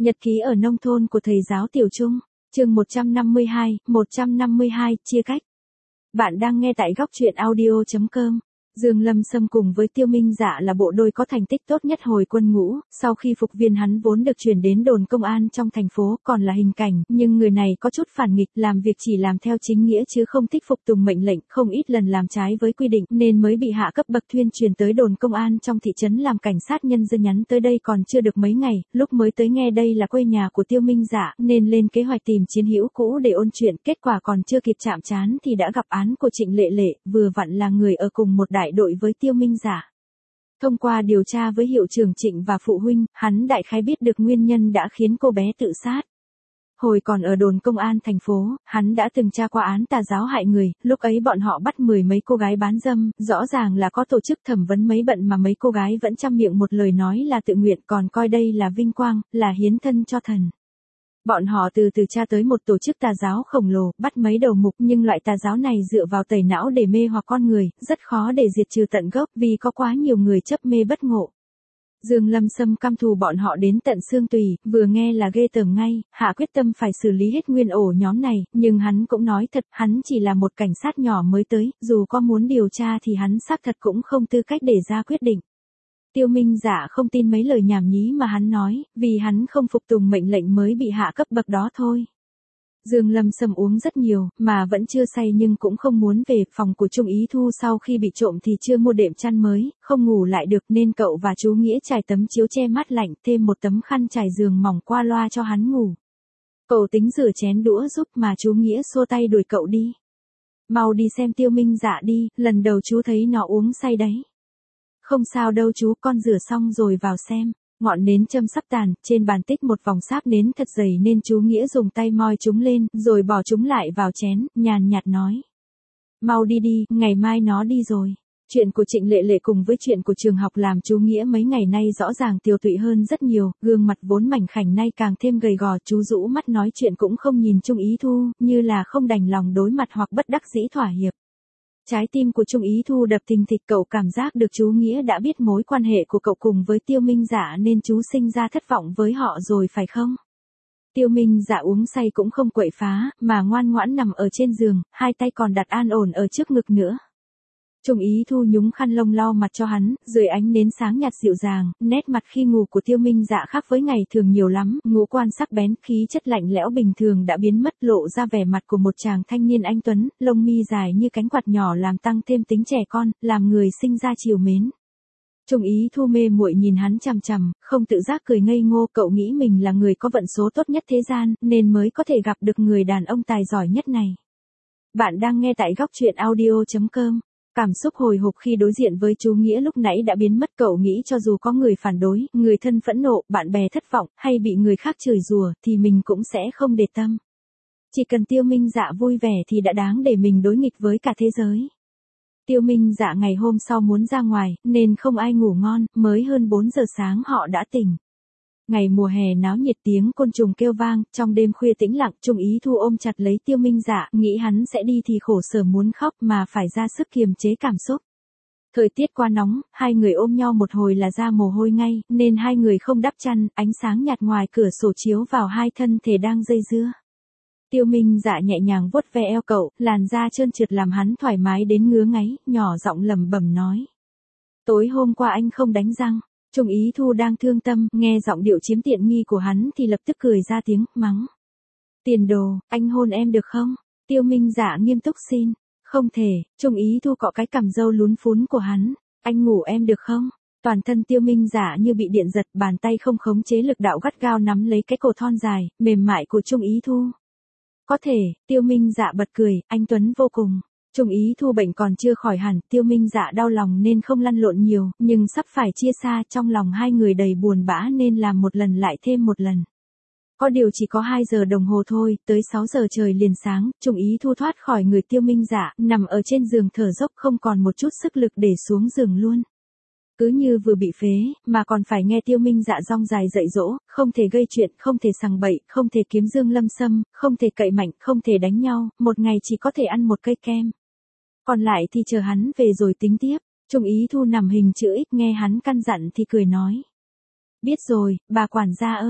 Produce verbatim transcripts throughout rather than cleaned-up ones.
Nhật ký ở nông thôn của thầy giáo Tiểu Trung, chương một trăm năm mươi hai, một trăm năm mươi hai, chia cách. Bạn đang nghe tại góc truyện audio chấm com. Dương Lâm Sâm cùng với Tiêu Minh Dạ là bộ đôi có thành tích tốt nhất hồi quân ngũ, sau khi phục viên hắn vốn được chuyển đến đồn công an trong thành phố, còn là hình cảnh, nhưng người này có chút phản nghịch, làm việc chỉ làm theo chính nghĩa chứ không thích phục tùng mệnh lệnh, không ít lần làm trái với quy định, nên mới bị hạ cấp bậc thuyên truyền tới đồn công an trong thị trấn làm cảnh sát. Nhân dân nhắn tới đây còn chưa được mấy ngày, lúc mới tới nghe đây là quê nhà của Tiêu Minh Dạ, nên lên kế hoạch tìm chiến hữu cũ để ôn chuyện, kết quả còn chưa kịp chạm trán thì đã gặp án của Trịnh Lệ Lệ, vừa vặn là người ở cùng một đại đội với Tiêu Minh Dạ. Thông qua điều tra với hiệu trưởng Trịnh và phụ huynh, hắn đại khái biết được nguyên nhân đã khiến cô bé tự sát. Hồi còn ở đồn công an thành phố, hắn đã từng tra qua án tà giáo hại người, lúc ấy bọn họ bắt mười mấy cô gái bán dâm, rõ ràng là có tổ chức thẩm vấn mấy bận mà mấy cô gái vẫn trăm miệng một lời nói là tự nguyện, còn coi đây là vinh quang, là hiến thân cho thần. Bọn họ từ từ tra tới một tổ chức tà giáo khổng lồ, bắt mấy đầu mục, nhưng loại tà giáo này dựa vào tẩy não để mê hoặc con người, rất khó để diệt trừ tận gốc vì có quá nhiều người chấp mê bất ngộ. Dương Lâm Sâm căm thù bọn họ đến tận xương tùy, vừa nghe là ghê tởm ngay, hạ quyết tâm phải xử lý hết nguyên ổ nhóm này, nhưng hắn cũng nói thật, hắn chỉ là một cảnh sát nhỏ mới tới, dù có muốn điều tra thì hắn xác thật cũng không tư cách để ra quyết định. Tiêu Minh Dạ không tin mấy lời nhảm nhí mà hắn nói, vì hắn không phục tùng mệnh lệnh mới bị hạ cấp bậc đó thôi. Dương Lâm Sâm uống rất nhiều, mà vẫn chưa say nhưng cũng không muốn về. Phòng của Trung Ý Thu sau khi bị trộm thì chưa mua đệm chăn mới, không ngủ lại được nên cậu và chú Nghĩa trải tấm chiếu che mát lạnh, thêm một tấm khăn trải giường mỏng qua loa cho hắn ngủ. Cậu tính rửa chén đũa giúp mà chú Nghĩa xua tay đuổi cậu đi. Mau đi xem Tiêu Minh Dạ đi, lần đầu chú thấy nó uống say đấy. Không sao đâu chú, con rửa xong rồi vào xem. Ngọn nến châm sắp tàn, trên bàn tích một vòng sáp nến thật dày nên chú Nghĩa dùng tay moi chúng lên, rồi bỏ chúng lại vào chén, nhàn nhạt nói. Mau đi đi, ngày mai nó đi rồi. Chuyện của Trịnh Lệ Lệ cùng với chuyện của trường học làm chú Nghĩa mấy ngày nay rõ ràng tiều tụy hơn rất nhiều, gương mặt vốn mảnh khảnh nay càng thêm gầy gò, chú rũ mắt nói chuyện cũng không nhìn Trung Ý Thu, như là không đành lòng đối mặt hoặc bất đắc dĩ thỏa hiệp. Trái tim của Trung Ý Thu đập thình thịch, cậu cảm giác được chú Nghĩa đã biết mối quan hệ của cậu cùng với Tiêu Minh Dạ nên chú sinh ra thất vọng với họ rồi phải không? Tiêu Minh Dạ uống say cũng không quậy phá, mà ngoan ngoãn nằm ở trên giường, hai tay còn đặt an ổn ở trước ngực nữa. Trung Ý Thu nhúng khăn lông lau mặt cho hắn, dưới ánh nến sáng nhạt dịu dàng, nét mặt khi ngủ của Tiêu Minh Dạ khác với ngày thường nhiều lắm, ngũ quan sắc bén, khí chất lạnh lẽo bình thường đã biến mất, lộ ra vẻ mặt của một chàng thanh niên anh tuấn, lông mi dài như cánh quạt nhỏ làm tăng thêm tính trẻ con, làm người sinh ra trìu mến. Trung Ý Thu mê muội nhìn hắn chằm chằm, không tự giác cười ngây ngô, cậu nghĩ mình là người có vận số tốt nhất thế gian, nên mới có thể gặp được người đàn ông tài giỏi nhất này. Bạn đang nghe tại góc truyện audio chấm com. Cảm xúc hồi hộp khi đối diện với chú Nghĩa lúc nãy đã biến mất, cậu nghĩ cho dù có người phản đối, người thân phẫn nộ, bạn bè thất vọng, hay bị người khác chửi rủa, thì mình cũng sẽ không để tâm. Chỉ cần Tiêu Minh Dạ vui vẻ thì đã đáng để mình đối nghịch với cả thế giới. Tiêu Minh Dạ ngày hôm sau muốn ra ngoài, nên không ai ngủ ngon, mới hơn bốn giờ sáng họ đã tỉnh. Ngày mùa hè náo nhiệt, tiếng côn trùng kêu vang, trong đêm khuya tĩnh lặng, Trung Ý Thu ôm chặt lấy Tiêu Minh Dạ, nghĩ hắn sẽ đi thì khổ sở muốn khóc mà phải ra sức kiềm chế cảm xúc. Thời tiết quá nóng, hai người ôm nhau một hồi là ra mồ hôi ngay, nên hai người không đắp chăn, ánh sáng nhạt ngoài cửa sổ chiếu vào hai thân thể đang dây dưa. Tiêu Minh Dạ nhẹ nhàng vuốt ve eo cậu, làn da trơn trượt làm hắn thoải mái đến ngứa ngáy, nhỏ giọng lẩm bẩm nói. Tối hôm qua anh không đánh răng. Trung Ý Thu đang thương tâm, nghe giọng điệu chiếm tiện nghi của hắn thì lập tức cười ra tiếng, mắng. Tiền đồ, anh hôn em được không? Tiêu Minh Dạ nghiêm túc xin. Không thể. Trung Ý Thu cọ cái cằm râu lún phún của hắn. Anh ngủ em được không? Toàn thân Tiêu Minh Dạ như bị điện giật, bàn tay không khống chế lực đạo gắt gao nắm lấy cái cổ thon dài, mềm mại của Trung Ý Thu. Có thể. Tiêu Minh Dạ bật cười, anh tuấn vô cùng. Trung Ý Thu bệnh còn chưa khỏi hẳn, Tiêu Minh Dạ đau lòng nên không lăn lộn nhiều, nhưng sắp phải chia xa, trong lòng hai người đầy buồn bã nên làm một lần lại thêm một lần. Có điều chỉ có hai giờ đồng hồ thôi, tới sáu giờ trời liền sáng, Trung Ý Thu thoát khỏi người Tiêu Minh Dạ, nằm ở trên giường thở dốc không còn một chút sức lực để xuống giường luôn. Cứ như vừa bị phế, mà còn phải nghe Tiêu Minh Dạ rong dài dạy dỗ, không thể gây chuyện, không thể sằng bậy, không thể kiếm Dương Lâm Sâm, không thể cậy mạnh, không thể đánh nhau, một ngày chỉ có thể ăn một cây kem. Còn lại thì chờ hắn về rồi tính tiếp. Trung Ý Thu nằm hình chữ X nghe hắn căn dặn thì cười nói. Biết rồi, bà quản gia ơi.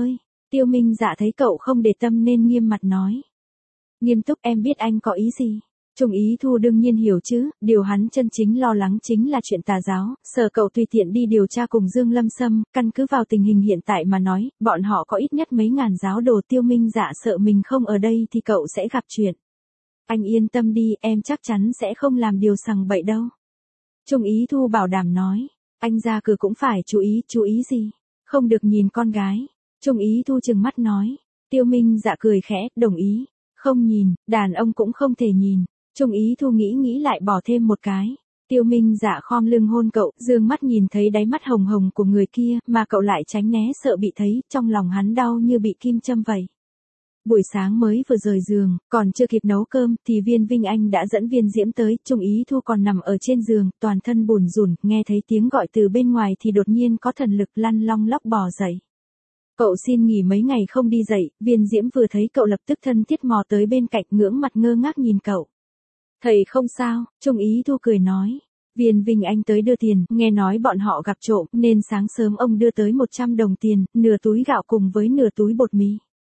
Tiêu Minh Dạ thấy cậu không để tâm nên nghiêm mặt nói. Nghiêm túc, em biết anh có ý gì. Trung Ý Thu đương nhiên hiểu chứ, điều hắn chân chính lo lắng chính là chuyện tà giáo, sợ cậu tùy tiện đi điều tra cùng Dương Lâm Sâm, căn cứ vào tình hình hiện tại mà nói, bọn họ có ít nhất mấy ngàn giáo đồ. Tiêu Minh Dạ sợ mình không ở đây thì cậu sẽ gặp chuyện. Anh yên tâm đi, em chắc chắn sẽ không làm điều sằng bậy đâu. Trung Ý Thu bảo đảm nói, anh ra cửa cũng phải chú ý, chú ý gì? Không được nhìn con gái. Trung Ý Thu trừng mắt nói. Tiêu Minh Dạ cười khẽ, đồng ý. Không nhìn, đàn ông cũng không thể nhìn. Trung Ý Thu nghĩ nghĩ lại bỏ thêm một cái. Tiêu Minh Dạ khom lưng hôn cậu, dương mắt nhìn thấy đáy mắt hồng hồng của người kia, mà cậu lại tránh né sợ bị thấy, trong lòng hắn đau như bị kim châm vậy. Buổi sáng mới vừa rời giường, còn chưa kịp nấu cơm, thì Viên Vinh Anh đã dẫn Viên Diễm tới, Trung Ý Thu còn nằm ở trên giường, toàn thân bủn rủn, nghe thấy tiếng gọi từ bên ngoài thì đột nhiên có thần lực lăn long lóc bò dậy. Cậu xin nghỉ mấy ngày không đi dậy, Viên Diễm vừa thấy cậu lập tức thân thiết mò tới bên cạnh, ngưỡng mặt ngơ ngác nhìn cậu. Thầy không sao, Trung Ý Thu cười nói. Viên Vinh Anh tới đưa tiền, nghe nói bọn họ gặp trộm, nên sáng sớm ông đưa tới một trăm đồng tiền, nửa túi gạo cùng với nửa túi bột mì.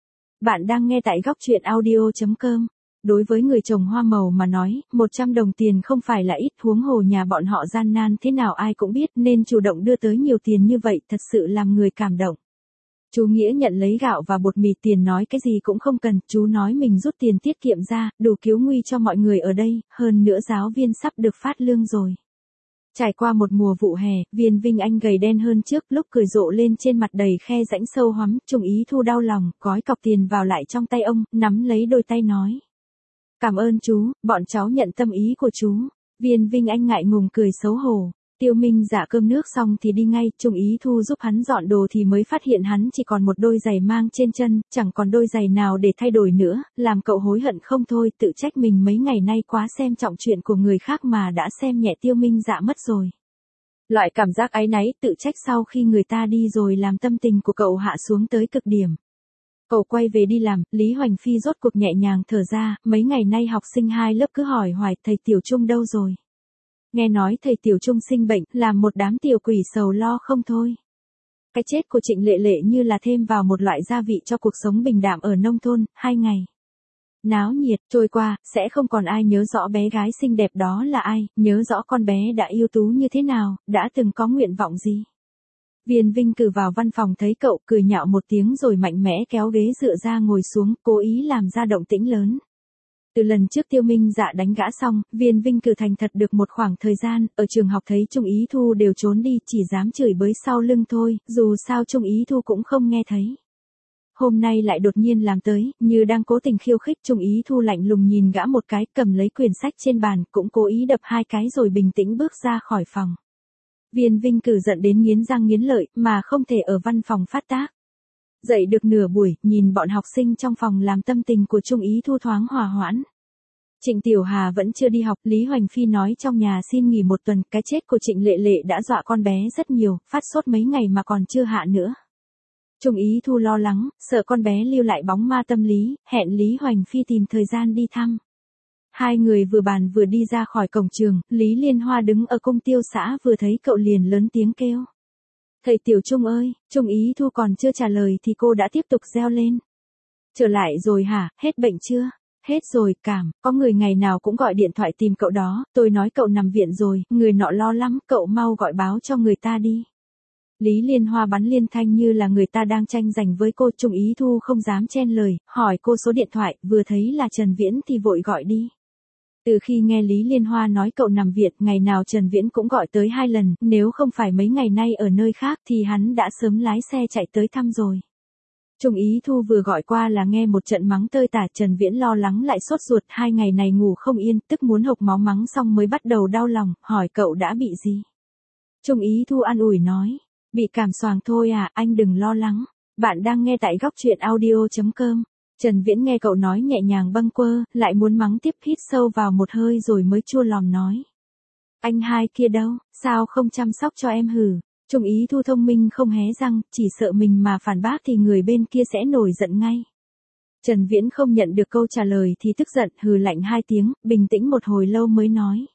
Bạn đang nghe tại góc truyện audio chấm com. Đối với người trồng hoa màu mà nói, một trăm đồng tiền không phải là ít, huống hồ nhà bọn họ gian nan thế nào ai cũng biết, nên chủ động đưa tới nhiều tiền như vậy thật sự làm người cảm động. Chú Nghĩa nhận lấy gạo và bột mì, tiền nói cái gì cũng không cần, chú nói mình rút tiền tiết kiệm ra, đủ cứu nguy cho mọi người ở đây, hơn nữa giáo viên sắp được phát lương rồi. Trải qua một mùa vụ hè, Viên Vinh Anh gầy đen hơn trước, lúc cười rộ lên trên mặt đầy khe rãnh sâu hoắm, Trung Ý Thu đau lòng, gói cọc tiền vào lại trong tay ông, nắm lấy đôi tay nói. Cảm ơn chú, bọn cháu nhận tâm ý của chú. Viên Vinh Anh ngại ngùng cười xấu hổ. Tiêu Minh Dạ cơm nước xong thì đi ngay, Trung Ý Thu giúp hắn dọn đồ thì mới phát hiện hắn chỉ còn một đôi giày mang trên chân, chẳng còn đôi giày nào để thay đổi nữa, làm cậu hối hận không thôi, tự trách mình mấy ngày nay quá xem trọng chuyện của người khác mà đã xem nhẹ Tiêu Minh Dạ mất rồi. Loại cảm giác áy náy, tự trách sau khi người ta đi rồi làm tâm tình của cậu hạ xuống tới cực điểm. Cậu quay về đi làm, Lý Hoành Phi rốt cuộc nhẹ nhàng thở ra, mấy ngày nay học sinh hai lớp cứ hỏi hoài thầy Tiểu Trung đâu rồi. Nghe nói thầy Tiểu Trung sinh bệnh, làm một đám tiểu quỷ sầu lo không thôi. Cái chết của Trịnh Lệ Lệ như là thêm vào một loại gia vị cho cuộc sống bình đạm ở nông thôn, hai ngày. Náo nhiệt, trôi qua, sẽ không còn ai nhớ rõ bé gái xinh đẹp đó là ai, nhớ rõ con bé đã ưu tú như thế nào, đã từng có nguyện vọng gì. Viên Vinh cử vào văn phòng thấy cậu, cười nhạo một tiếng rồi mạnh mẽ kéo ghế dựa ra ngồi xuống, cố ý làm ra động tĩnh lớn. Từ lần trước Tiêu Minh Dạ đánh gã xong, Viên Vinh cử thành thật được một khoảng thời gian, ở trường học thấy Trung Ý Thu đều trốn đi, chỉ dám chửi bới sau lưng thôi, dù sao Trung Ý Thu cũng không nghe thấy. Hôm nay lại đột nhiên làm tới, như đang cố tình khiêu khích. Trung Ý Thu lạnh lùng nhìn gã một cái, cầm lấy quyển sách trên bàn, cũng cố ý đập hai cái rồi bình tĩnh bước ra khỏi phòng. Viên Vinh cử giận đến nghiến răng nghiến lợi, mà không thể ở văn phòng phát tác. Dậy được nửa buổi, nhìn bọn học sinh trong phòng làm tâm tình của Trung Ý Thu thoáng hòa hoãn. Trịnh Tiểu Hà vẫn chưa đi học, Lý Hoành Phi nói trong nhà xin nghỉ một tuần, cái chết của Trịnh Lệ Lệ đã dọa con bé rất nhiều, phát sốt mấy ngày mà còn chưa hạ nữa. Trung Ý Thu lo lắng, sợ con bé lưu lại bóng ma tâm lý, hẹn Lý Hoành Phi tìm thời gian đi thăm. Hai người vừa bàn vừa đi ra khỏi cổng trường, Lý Liên Hoa đứng ở cung tiêu xã vừa thấy cậu liền lớn tiếng kêu. Thầy Tiểu Trung ơi, Trung Ý Thu còn chưa trả lời thì cô đã tiếp tục reo lên. Trở lại rồi hả, hết bệnh chưa? Hết rồi, cảm, có người ngày nào cũng gọi điện thoại tìm cậu đó, tôi nói cậu nằm viện rồi, người nọ lo lắm, cậu mau gọi báo cho người ta đi. Lý Liên Hoa bắn liên thanh như là người ta đang tranh giành với cô. Trung Ý Thu không dám chen lời, hỏi cô số điện thoại, vừa thấy là Trần Viễn thì vội gọi đi. Từ khi nghe Lý Liên Hoa nói cậu nằm viện, ngày nào Trần Viễn cũng gọi tới hai lần, nếu không phải mấy ngày nay ở nơi khác thì hắn đã sớm lái xe chạy tới thăm rồi. Trung Ý Thu vừa gọi qua là nghe một trận mắng tơi tả. Trần Viễn lo lắng lại sốt ruột, hai ngày này ngủ không yên, tức muốn hộc máu, mắng xong mới bắt đầu đau lòng, hỏi cậu đã bị gì. Trung Ý Thu an ủi nói, bị cảm xoàng thôi à, anh đừng lo lắng. Bạn đang nghe tại góc truyện audio chấm com. Trần Viễn nghe cậu nói nhẹ nhàng bâng quơ, lại muốn mắng tiếp, hít sâu vào một hơi rồi mới chua lòm nói. Anh hai kia đâu, sao không chăm sóc cho em hử? Trung Ý Thu thông minh không hé răng, chỉ sợ mình mà phản bác thì người bên kia sẽ nổi giận ngay. Trần Viễn không nhận được câu trả lời thì tức giận, hừ lạnh hai tiếng, bình tĩnh một hồi lâu mới nói.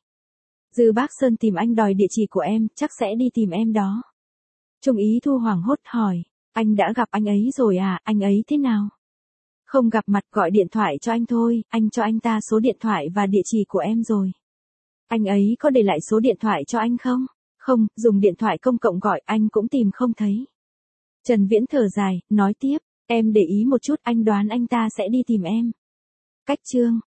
Dư Bác Sơn tìm anh đòi địa chỉ của em, chắc sẽ đi tìm em đó. Trung Ý Thu hoảng hốt hỏi, Anh đã gặp anh ấy rồi à, anh ấy thế nào? Không gặp mặt, gọi điện thoại cho anh thôi, anh cho anh ta số điện thoại và địa chỉ của em rồi. Anh ấy có để lại số điện thoại cho anh không? Không, dùng điện thoại công cộng gọi anh cũng tìm không thấy. Trần Viễn thở dài, nói tiếp, em để ý một chút, anh đoán anh ta sẽ đi tìm em. Cách chương